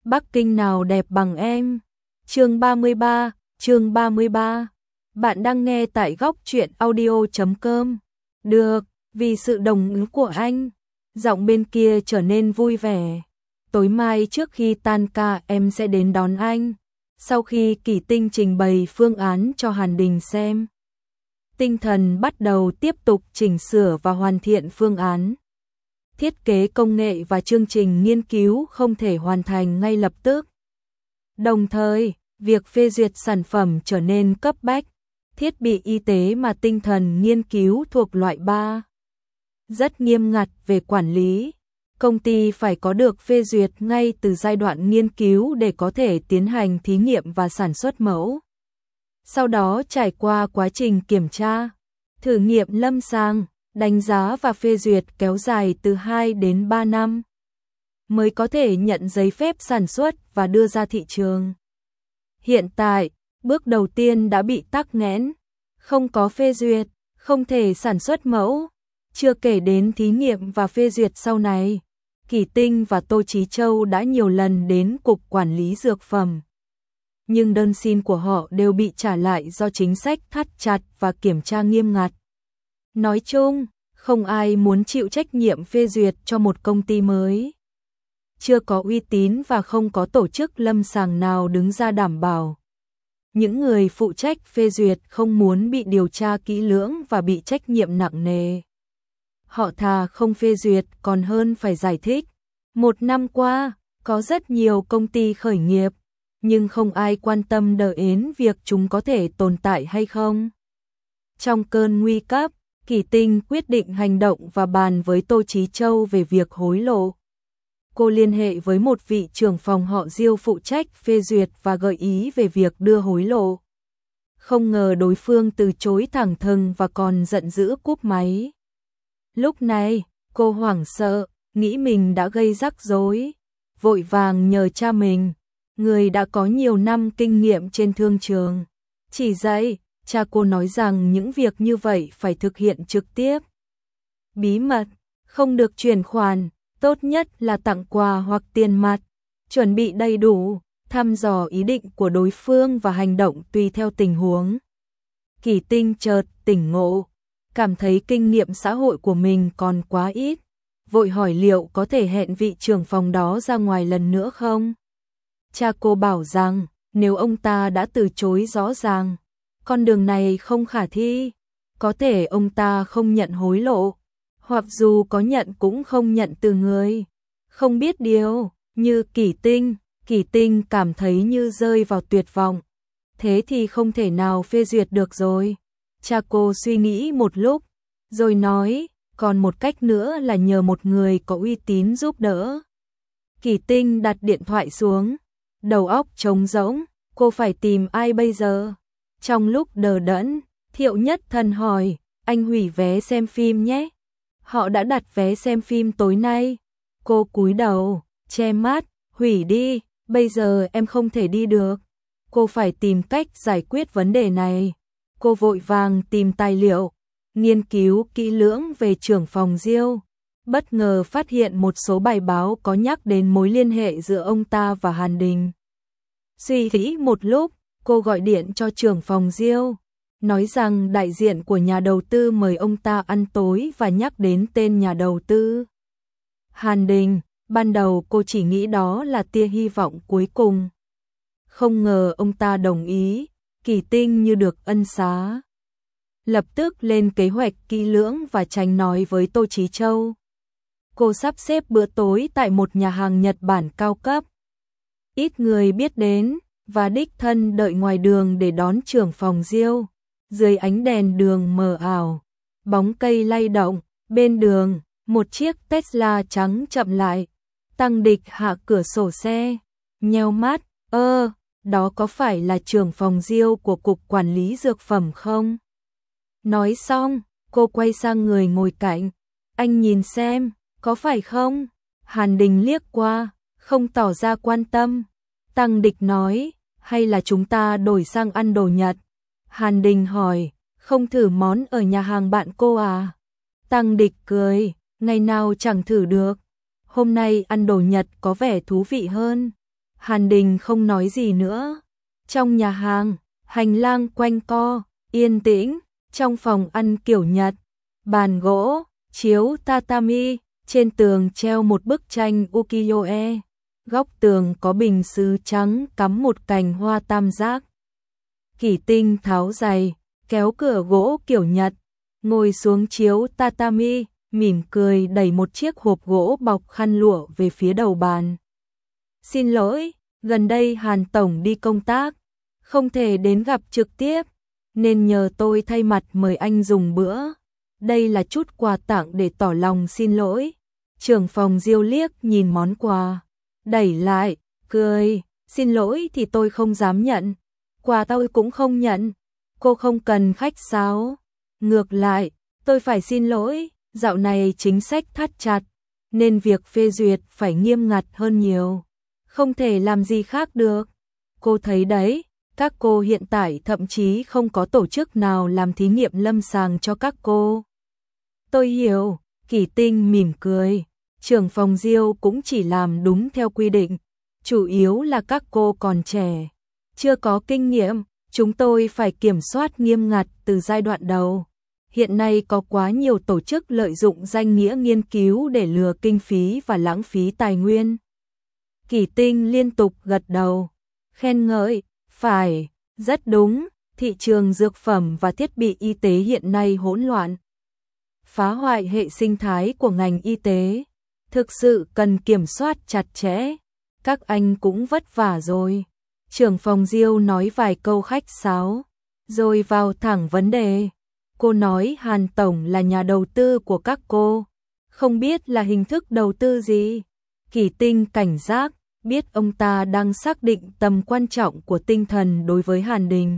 Bắc Kinh nào đẹp bằng em. Chương 33. Bạn đang nghe tại góc truyện audio.com. Được, vì sự đồng ý của anh. Giọng bên kia trở nên vui vẻ. Tối mai trước khi tan ca em sẽ đến đón anh. Sau khi Kỳ Tinh trình bày phương án cho Hàn Đình xem, tinh thần bắt đầu tiếp tục chỉnh sửa và hoàn thiện phương án. Thiết kế công nghệ và chương trình nghiên cứu không thể hoàn thành ngay lập tức. Đồng thời, việc phê duyệt sản phẩm trở nên cấp bách. Thiết bị y tế mà tinh thần nghiên cứu thuộc loại 3. Rất nghiêm ngặt về quản lý. Công ty phải có được phê duyệt ngay từ giai đoạn nghiên cứu để có thể tiến hành thí nghiệm và sản xuất mẫu. Sau đó trải qua quá trình kiểm tra, thử nghiệm lâm sàng, đánh giá và phê duyệt kéo dài từ 2 đến 3 năm mới có thể nhận giấy phép sản xuất và đưa ra thị trường. Hiện tại, bước đầu tiên đã bị tắc nghẽn, không có phê duyệt, không thể sản xuất mẫu, chưa kể đến thí nghiệm và phê duyệt sau này. Kỳ Tinh và Tô Chí Châu đã nhiều lần đến Cục Quản lý Dược phẩm, nhưng đơn xin của họ đều bị trả lại do chính sách thắt chặt và kiểm tra nghiêm ngặt. Nói chung, không ai muốn chịu trách nhiệm phê duyệt cho một công ty mới chưa có uy tín và không có tổ chức lâm sàng nào đứng ra đảm bảo. Những người phụ trách phê duyệt không muốn bị điều tra kỹ lưỡng và bị trách nhiệm nặng nề. Họ thà không phê duyệt còn hơn phải giải thích. 1 năm qua, có rất nhiều công ty khởi nghiệp, nhưng không ai quan tâm đến việc chúng có thể tồn tại hay không. Trong cơn nguy cấp, Kỳ Tinh quyết định hành động và bàn với Tô Chí Châu về việc hối lộ. Cô liên hệ với một vị trưởng phòng họ Diêu phụ trách phê duyệt và gợi ý về việc đưa hối lộ. Không ngờ đối phương từ chối thẳng thừng và còn giận dữ cúp máy. Lúc này, cô hoảng sợ, nghĩ mình đã gây rắc rối, vội vàng nhờ cha mình, người đã có nhiều năm kinh nghiệm trên thương trường, chỉ dạy. Cha cô nói rằng những việc như vậy phải thực hiện trực tiếp, bí mật, không được chuyển khoản, tốt nhất là tặng quà hoặc tiền mặt, chuẩn bị đầy đủ, thăm dò ý định của đối phương và hành động tùy theo tình huống. Kỳ Tinh chợt tỉnh ngộ, cảm thấy kinh nghiệm xã hội của mình còn quá ít, vội hỏi liệu có thể hẹn vị trưởng phòng đó ra ngoài lần nữa không. Cha cô bảo rằng nếu ông ta đã từ chối rõ ràng, con đường này không khả thi, có thể ông ta không nhận hối lộ, hoặc dù có nhận cũng không nhận từ người không biết điều như Kỳ Tinh. Kỳ Tinh cảm thấy như rơi vào tuyệt vọng. Thế thì không thể nào phê duyệt được rồi. Cha cô suy nghĩ một lúc, rồi nói, còn một cách nữa là nhờ một người có uy tín giúp đỡ. Kỳ Tinh đặt điện thoại xuống, đầu óc trống rỗng, cô phải tìm ai bây giờ? Trong lúc đờ đẫn, Thiệu Nhất Thần hỏi, anh hủy vé xem phim nhé. Họ đã đặt vé xem phim tối nay. Cô cúi đầu, che mắt, hủy đi, bây giờ em không thể đi được. Cô phải tìm cách giải quyết vấn đề này. Cô vội vàng tìm tài liệu, nghiên cứu kỹ lưỡng về trưởng phòng Diêu. Bất ngờ phát hiện một số bài báo có nhắc đến mối liên hệ giữa ông ta và Hàn Đình. Suy nghĩ một lúc, cô gọi điện cho trưởng phòng Diêu, nói rằng đại diện của nhà đầu tư mời ông ta ăn tối và nhắc đến tên nhà đầu tư Hàn Đình. Ban đầu cô chỉ nghĩ đó là tia hy vọng cuối cùng. Không ngờ ông ta đồng ý. Kỳ Tinh như được ân xá, lập tức lên kế hoạch kỹ lưỡng và tránh nói với Tô Chí Châu. Cô sắp xếp bữa tối tại một nhà hàng Nhật Bản cao cấp, ít người biết đến, và đích thân đợi ngoài đường để đón trưởng phòng Diêu. Dưới ánh đèn đường mờ ảo, bóng cây lay động, bên đường, một chiếc Tesla trắng chậm lại. Tăng Địch hạ cửa sổ xe, nheo mắt, đó có phải là trưởng phòng Diêu của Cục Quản lý Dược phẩm không? Nói xong, cô quay sang người ngồi cạnh, anh nhìn xem, có phải không? Hàn Đình liếc qua, không tỏ ra quan tâm. Tăng Địch nói, hay là chúng ta đổi sang ăn đồ Nhật? Hàn Đình hỏi, không thử món ở nhà hàng bạn cô à? Tăng Địch cười, ngày nào chẳng thử được. Hôm nay ăn đồ Nhật có vẻ thú vị hơn. Hàn Đình không nói gì nữa. Trong nhà hàng, hành lang quanh co, yên tĩnh, trong phòng ăn kiểu Nhật, bàn gỗ, chiếu tatami, trên tường treo một bức tranh ukiyo-e. Góc tường có bình sứ trắng cắm một cành hoa tam giác. Kỷ Tinh tháo giày, kéo cửa gỗ kiểu Nhật, ngồi xuống chiếu tatami, mỉm cười đẩy một chiếc hộp gỗ bọc khăn lụa về phía đầu bàn. Xin lỗi, gần đây Hàn Tổng đi công tác, không thể đến gặp trực tiếp, nên nhờ tôi thay mặt mời anh dùng bữa. Đây là chút quà tặng để tỏ lòng xin lỗi. Trưởng phòng Diêu liếc nhìn món quà, đẩy lại, cười, xin lỗi thì tôi không dám nhận, quà tôi cũng không nhận, cô không cần khách sáo. Ngược lại, tôi phải xin lỗi, dạo này chính sách thắt chặt, nên việc phê duyệt phải nghiêm ngặt hơn nhiều, không thể làm gì khác được. Cô thấy đấy, các cô hiện tại thậm chí không có tổ chức nào làm thí nghiệm lâm sàng cho các cô. Tôi hiểu, Kỷ Tinh mỉm cười, trưởng phòng Diêu cũng chỉ làm đúng theo quy định, chủ yếu là các cô còn trẻ, chưa có kinh nghiệm, chúng tôi phải kiểm soát nghiêm ngặt từ giai đoạn đầu. Hiện nay có quá nhiều tổ chức lợi dụng danh nghĩa nghiên cứu để lừa kinh phí và lãng phí tài nguyên. Kỷ Tinh liên tục gật đầu, khen ngợi, phải, rất đúng, thị trường dược phẩm và thiết bị y tế hiện nay hỗn loạn, phá hoại hệ sinh thái của ngành y tế, thực sự cần kiểm soát chặt chẽ. Các anh cũng vất vả rồi. Trưởng phòng Diêu nói vài câu khách sáo, rồi vào thẳng vấn đề. Cô nói Hàn Tổng là nhà đầu tư của các cô, không biết là hình thức đầu tư gì. Kỷ Tinh cảnh giác, biết ông ta đang xác định tầm quan trọng của tinh thần đối với Hàn Đình.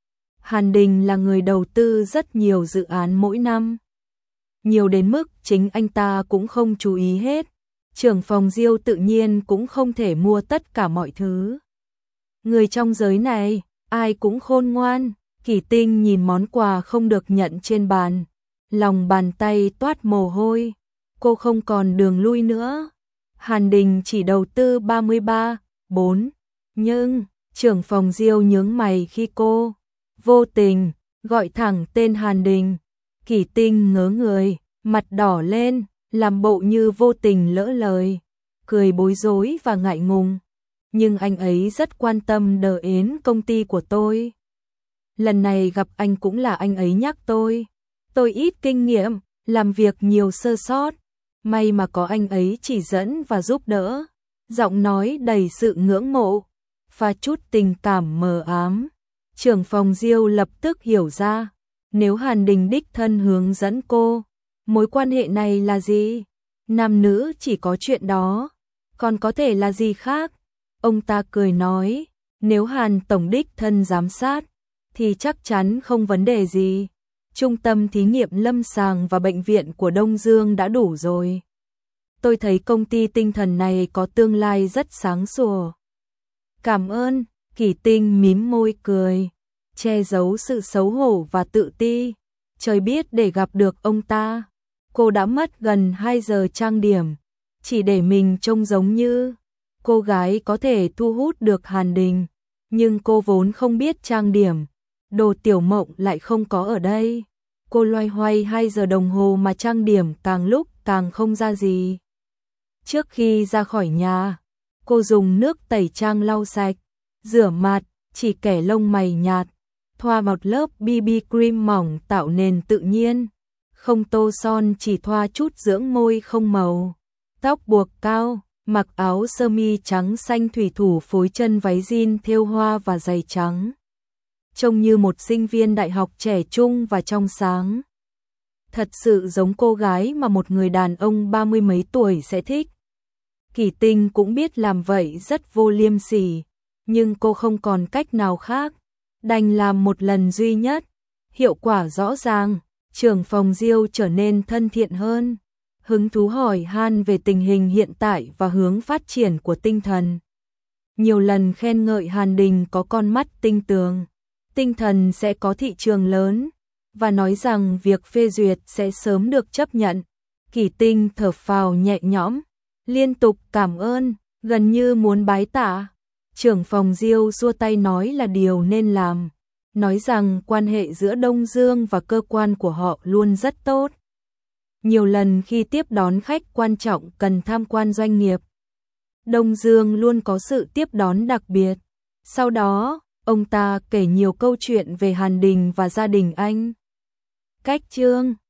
Hàn Đình là người đầu tư rất nhiều dự án mỗi năm, nhiều đến mức chính anh ta cũng không chú ý hết. Trưởng phòng Diêu tự nhiên cũng không thể mua tất cả mọi thứ. Người trong giới này, ai cũng khôn ngoan. Kỷ Tinh nhìn món quà không được nhận trên bàn, lòng bàn tay toát mồ hôi. Cô không còn đường lui nữa. Hàn Đình chỉ đầu tư 33,4, nhưng trưởng phòng Diêu nhướng mày khi cô vô tình gọi thẳng tên Hàn Đình. Kỷ Tinh ngớ người, mặt đỏ lên, làm bộ như vô tình lỡ lời, cười bối rối và ngại ngùng. Nhưng anh ấy rất quan tâm đến công ty của tôi. Lần này gặp anh cũng là anh ấy nhắc tôi ít kinh nghiệm, làm việc nhiều sơ sót, may mà có anh ấy chỉ dẫn và giúp đỡ. Giọng nói đầy sự ngưỡng mộ, pha chút tình cảm mờ ám. Trưởng phòng Diêu lập tức hiểu ra, nếu Hàn Đình đích thân hướng dẫn cô, mối quan hệ này là gì? Nam nữ chỉ có chuyện đó, còn có thể là gì khác? Ông ta cười nói, nếu Hàn Tổng đích thân giám sát, thì chắc chắn không vấn đề gì. Trung tâm thí nghiệm lâm sàng và bệnh viện của Đông Dương đã đủ rồi. Tôi thấy công ty tinh thần này có tương lai rất sáng sủa. Cảm ơn, Kỷ Tinh mím môi cười, che giấu sự xấu hổ và tự ti. Trời biết để gặp được ông ta, cô đã mất gần 2 giờ trang điểm, chỉ để mình trông giống như cô gái có thể thu hút được Hàn Đình. Nhưng cô vốn không biết trang điểm, Đồ Tiểu Mộng lại không có ở đây. Cô loay hoay 2 giờ đồng hồ mà trang điểm càng lúc càng không ra gì. Trước khi ra khỏi nhà, cô dùng nước tẩy trang lau sạch, rửa mặt, chỉ kẻ lông mày nhạt, thoa một lớp BB cream mỏng tạo nền tự nhiên, không tô son, chỉ thoa chút dưỡng môi không màu. Tóc buộc cao, mặc áo sơ mi trắng xanh thủy thủ phối chân váy jean thêu hoa và giày trắng. Trông như một sinh viên đại học trẻ trung và trong sáng. Thật sự giống cô gái mà một người đàn ông 30 mấy tuổi sẽ thích. Kỷ Tinh cũng biết làm vậy rất vô liêm sỉ, nhưng cô không còn cách nào khác, đành làm một lần duy nhất. Hiệu quả rõ ràng, trưởng phòng Diêu trở nên thân thiện hơn, hứng thú hỏi han về tình hình hiện tại và hướng phát triển của tinh thần. Nhiều lần khen ngợi Hàn Đình có con mắt tinh tường, tinh thần sẽ có thị trường lớn, và nói rằng việc phê duyệt sẽ sớm được chấp nhận. Kỷ Tinh thở phào nhẹ nhõm, liên tục cảm ơn, gần như muốn bái tạ. Trưởng phòng Diêu xua tay nói là điều nên làm, nói rằng quan hệ giữa Đông Dương và cơ quan của họ luôn rất tốt. Nhiều lần khi tiếp đón khách quan trọng cần tham quan doanh nghiệp, Đông Dương luôn có sự tiếp đón đặc biệt. Sau đó, ông ta kể nhiều câu chuyện về Hàn Đình và gia đình anh. Cách chương